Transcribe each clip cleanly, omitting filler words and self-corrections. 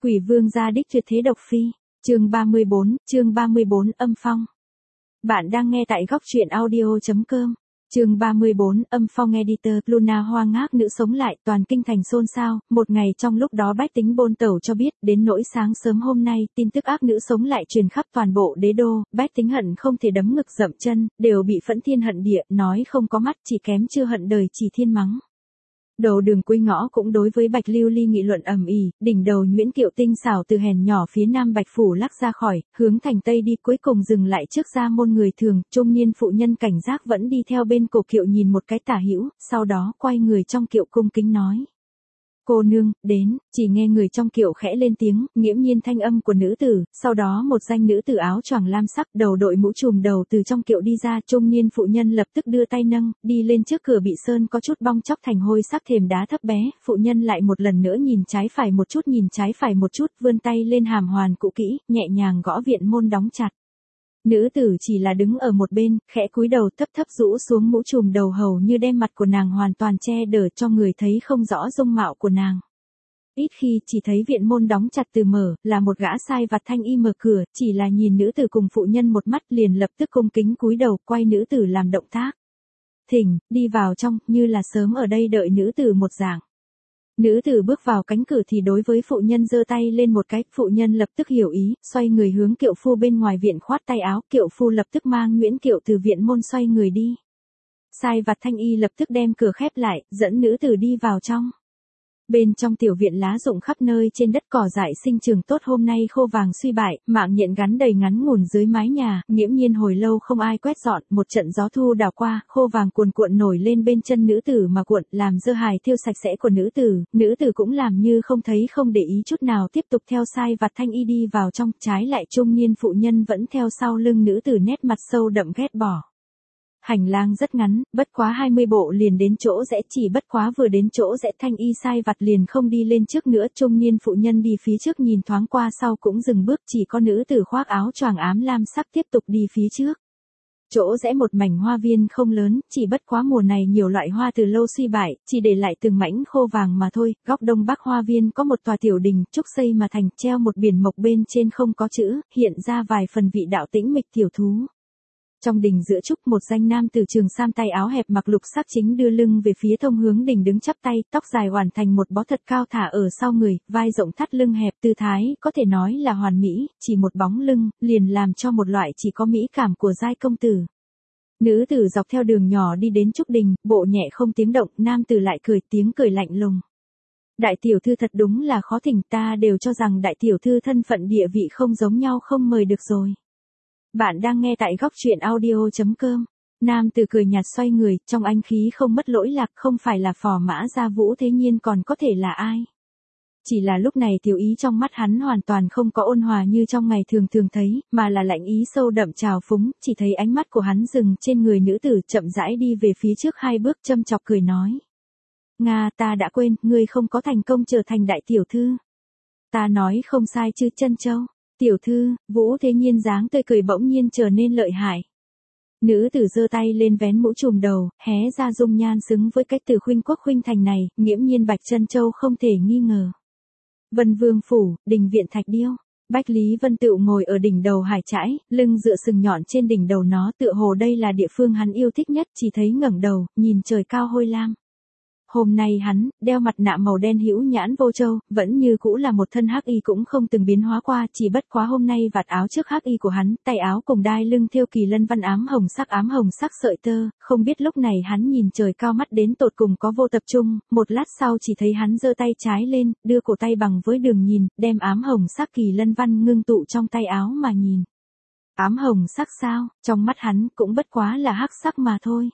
Quỷ vương gia đích tuyệt thế độc phi, chương 34 âm phong. Bạn đang nghe tại góc truyện audio.com. Chương 34 âm phong editor. Luna Hoa ngác nữ sống lại, toàn kinh thành xôn xao. Một ngày trong lúc đó bách tính bôn tẩu cho biết, đến nỗi sáng sớm hôm nay, tin tức ác nữ sống lại truyền khắp toàn bộ đế đô. Bách tính hận không thể đấm ngực dậm chân, đều bị phẫn thiên hận địa, nói không có mắt, chỉ kém chưa hận đời chỉ thiên mắng. Đầu đường cuối ngõ cũng đối với Bạch Lưu Ly nghị luận ầm ĩ, đỉnh đầu nhuyễn kiệu tinh xảo từ hẻm nhỏ phía nam Bạch phủ lắc ra khỏi, hướng thành tây đi, cuối cùng dừng lại trước gia môn người thường. Trung niên phụ nhân cảnh giác vẫn đi theo bên cổ kiệu nhìn một cái tả hữu, sau đó quay người trong kiệu cung kính nói: "Cô nương, đến." Chỉ nghe người trong kiệu khẽ lên tiếng, nghiễm nhiên thanh âm của nữ tử, sau đó một danh nữ tử áo choàng lam sắc, đầu đội mũ trùm đầu từ trong kiệu đi ra. Trung niên phụ nhân lập tức đưa tay nâng, đi lên trước cửa bị sơn có chút bong chóc thành hôi sắc thềm đá thấp bé. Phụ nhân lại một lần nữa nhìn trái phải một chút, vươn tay lên hàm hoàn cũ kỹ, nhẹ nhàng gõ viện môn đóng chặt. Nữ tử chỉ là đứng ở một bên, khẽ cúi đầu thấp thấp rũ xuống mũ trùm đầu, hầu như đem mặt của nàng hoàn toàn che đỡ cho người thấy không rõ dung mạo của nàng. Ít khi chỉ thấy viện môn đóng chặt từ mở, là một gã sai vặt thanh y mở cửa, chỉ là nhìn nữ tử cùng phụ nhân một mắt liền lập tức cung kính cúi đầu, quay nữ tử làm động tác. "Thỉnh, đi vào trong", như là sớm ở đây đợi nữ tử một dạng. Nữ tử bước vào cánh cửa thì đối với phụ nhân giơ tay lên một cái, phụ nhân lập tức hiểu ý, xoay người hướng kiệu phu bên ngoài viện khoát tay áo, kiệu phu lập tức mang nhuyễn kiệu từ viện môn xoay người đi. Sai vặt thanh y lập tức đem cửa khép lại, dẫn nữ tử đi vào trong. Bên trong tiểu viện lá rụng khắp nơi, trên đất cỏ dại sinh trưởng tốt hôm nay khô vàng suy bại, mạng nhện gắn đầy ngắn ngủn dưới mái nhà, nghiễm nhiên hồi lâu không ai quét dọn. Một trận gió thu đảo qua, khô vàng cuồn cuộn nổi lên bên chân nữ tử mà cuộn, làm dơ hài thêu sạch sẽ của nữ tử cũng làm như không thấy, không để ý chút nào, tiếp tục theo sai vặt thanh y đi vào trong. Trái lại trung niên phụ nhân vẫn theo sau lưng nữ tử, nét mặt sâu đậm ghét bỏ. Hành lang rất ngắn, bất quá 20 bộ liền đến chỗ rẽ, chỉ bất quá vừa đến chỗ rẽ thanh y sai vặt liền không đi lên trước nữa. Trung niên phụ nhân đi phía trước nhìn thoáng qua sau cũng dừng bước, chỉ có nữ tử khoác áo choàng ám lam sắc tiếp tục đi phía trước. Chỗ rẽ một mảnh hoa viên không lớn, chỉ bất quá mùa này nhiều loại hoa từ lâu suy bại, chỉ để lại từng mảnh khô vàng mà thôi. Góc đông bắc hoa viên có một tòa tiểu đình, trúc xây mà thành, treo một biển mộc bên trên không có chữ, hiện ra vài phần vị đạo tĩnh mịch tiểu thú. Trong đình giữa trúc, một danh nam tử trường sam tay áo hẹp mặc lục sắc chính đưa lưng về phía thông hướng đình đứng chắp tay, tóc dài hoàn thành một bó thật cao thả ở sau người, vai rộng thắt lưng hẹp, tư thái có thể nói là hoàn mỹ, chỉ một bóng lưng liền làm cho một loại chỉ có mỹ cảm của giai công tử. Nữ tử dọc theo đường nhỏ đi đến trúc đình, bộ nhẹ không tiếng động, nam tử lại cười, tiếng cười lạnh lùng: "Đại tiểu thư thật đúng là khó thỉnh, ta đều cho rằng đại tiểu thư thân phận địa vị không giống nhau, không mời được rồi." Bạn đang nghe tại góc truyện audio.com. Nam tử cười nhạt xoay người, trong anh khí không mất lỗi lạc, không phải là phò mã gia Vũ Thế Nhiên còn có thể là ai. Chỉ là lúc này tiểu ý trong mắt hắn hoàn toàn không có ôn hòa như trong ngày thường thường thấy, mà là lạnh ý sâu đậm trào phúng. Chỉ thấy ánh mắt của hắn dừng trên người nữ tử, chậm rãi đi về phía trước 2 bước, châm chọc cười nói: "Nga, ta đã quên, ngươi không có thành công trở thành đại tiểu thư." "Ta nói không sai chứ Trân Châu." "Tiểu thư." Vũ Thế Nhiên dáng tươi cười bỗng nhiên trở nên lợi hại. Nữ tử giơ tay lên vén mũ trùm đầu, hé ra dung nhan xứng với cái từ khuynh quốc khuynh thành này, nghiễm nhiên Bạch Trân Châu không thể nghi ngờ. Vân Vương phủ, đình viện thạch điêu. Bách Lý Vân Tựu ngồi ở đỉnh đầu hải trãi, lưng dựa sừng nhọn trên đỉnh đầu nó, tựa hồ đây là địa phương hắn yêu thích nhất, chỉ thấy ngẩng đầu, nhìn trời cao hôi lam. Hôm nay hắn, đeo mặt nạ màu đen hữu nhãn vô châu, vẫn như cũ là một thân hắc y cũng không từng biến hóa qua, chỉ bất quá hôm nay vạt áo trước hắc y của hắn, tay áo cùng đai lưng thêu kỳ lân văn ám hồng sắc sợi tơ, không biết lúc này hắn nhìn trời cao mắt đến tột cùng có vô tập trung, một lát sau chỉ thấy hắn giơ tay trái lên, đưa cổ tay bằng với đường nhìn, đem ám hồng sắc kỳ lân văn ngưng tụ trong tay áo mà nhìn. Ám hồng sắc sao, trong mắt hắn cũng bất quá là hắc sắc mà thôi.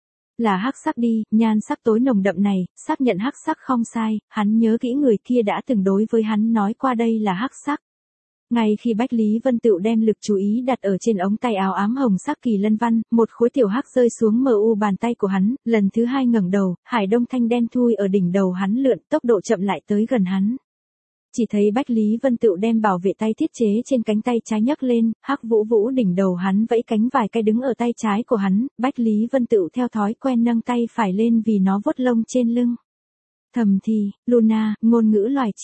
Là hắc sắc đi, nhan sắc tối nồng đậm này, xác nhận hắc sắc không sai, hắn nhớ kỹ người kia đã từng đối với hắn nói qua đây là hắc sắc. Ngay khi Bách Lý Vân Tựu đem lực chú ý đặt ở trên ống tay áo ám hồng sắc kỳ lân văn, một khối tiểu hắc rơi xuống mờ u bàn tay của hắn, lần thứ 2 ngẩng đầu, hải đông thanh đen thui ở đỉnh đầu hắn lượn, tốc độ chậm lại tới gần hắn. Chỉ thấy Bách Lý Vân Tựu đem bảo vệ tay thiết chế trên cánh tay trái nhấc lên, hắc vũ vũ đỉnh đầu hắn vẫy cánh vài cái đứng ở tay trái của hắn, Bách Lý Vân Tựu theo thói quen nâng tay phải lên vì nó vuốt lông trên lưng. Thầm thì, Luna, ngôn ngữ loài chim.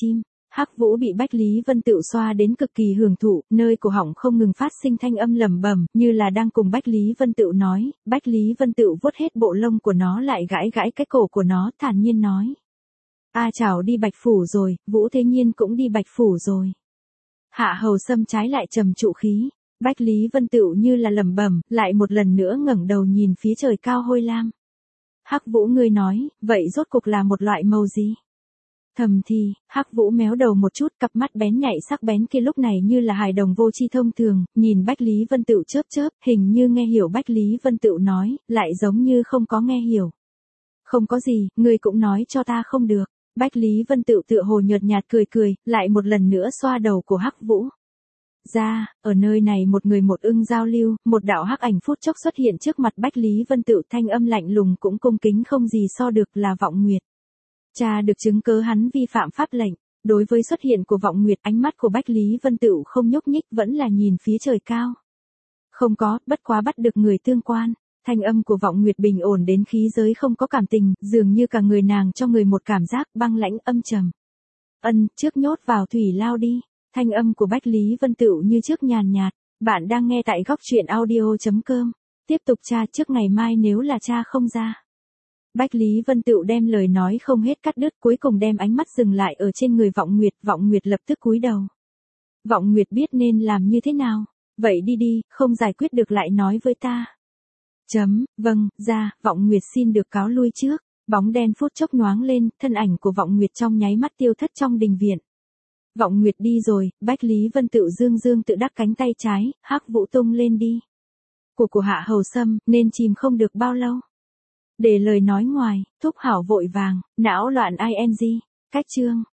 Hắc Vũ bị Bách Lý Vân Tựu xoa đến cực kỳ hưởng thụ, nơi cổ họng không ngừng phát sinh thanh âm lẩm bẩm, như là đang cùng Bách Lý Vân Tựu nói. Bách Lý Vân Tựu vuốt hết bộ lông của nó lại gãi gãi cái cổ của nó, thản nhiên nói: A Chảo đi Bạch Phủ rồi, Vũ Thế Nhiên cũng đi Bạch Phủ rồi. Hạ Hầu Sâm trái lại trầm trụ khí. Bách Lý Vân Tựu như là lẩm bẩm, lại một lần nữa ngẩng đầu nhìn phía trời cao hôi lam. Hắc Vũ ngươi nói, vậy rốt cục là một loại màu gì? Thầm thì, Hắc Vũ méo đầu một chút, cặp mắt bén nhạy sắc bén kia lúc này như là hài đồng vô tri thông thường, nhìn Bách Lý Vân Tựu chớp chớp, hình như nghe hiểu Bách Lý Vân Tựu nói, lại giống như không có nghe hiểu. Không có gì, ngươi cũng nói cho ta không được. Bách Lý Vân Tựu tựa hồ nhợt nhạt cười cười, lại một lần nữa xoa đầu của Hắc Vũ. Ra, ở nơi này một người một ưng giao lưu, một đạo hắc ảnh phút chốc xuất hiện trước mặt Bách Lý Vân Tựu, thanh âm lạnh lùng cũng cung kính không gì so được, là Vọng Nguyệt. Cha được chứng cớ hắn vi phạm pháp lệnh. Đối với xuất hiện của Vọng Nguyệt, ánh mắt của Bách Lý Vân Tựu không nhúc nhích, vẫn là nhìn phía trời cao. Không có, bất quá bắt được người tương quan. Thanh âm của Vọng Nguyệt bình ổn đến khí giới không có cảm tình, dường như cả người nàng cho người một cảm giác băng lãnh âm trầm. Trước nhốt vào thủy lao đi. Thanh âm của Bách Lý Vân Tựu như trước nhàn nhạt. Bạn đang nghe tại góc truyện audio.com. Tiếp tục tra trước ngày mai nếu là cha không ra. Bách Lý Vân Tựu đem lời nói không hết cắt đứt, cuối cùng đem ánh mắt dừng lại ở trên người Vọng Nguyệt. Vọng Nguyệt lập tức cúi đầu. Vọng Nguyệt biết nên làm như thế nào. Vậy đi đi, không giải quyết được lại nói với ta. Vâng, ra, Vọng Nguyệt xin được cáo lui trước. Bóng đen phút chốc nhoáng lên, thân ảnh của Vọng Nguyệt trong nháy mắt tiêu thất trong đình viện. Vọng Nguyệt đi rồi, Bách Lý Vân Tựu dương tự đắc cánh tay trái, Hắc Vũ tung lên đi. Của Hạ Hầu Sâm, nên chìm không được bao lâu. Để lời nói ngoài, Thúc Hảo vội vàng, não loạn ing. Cách chương.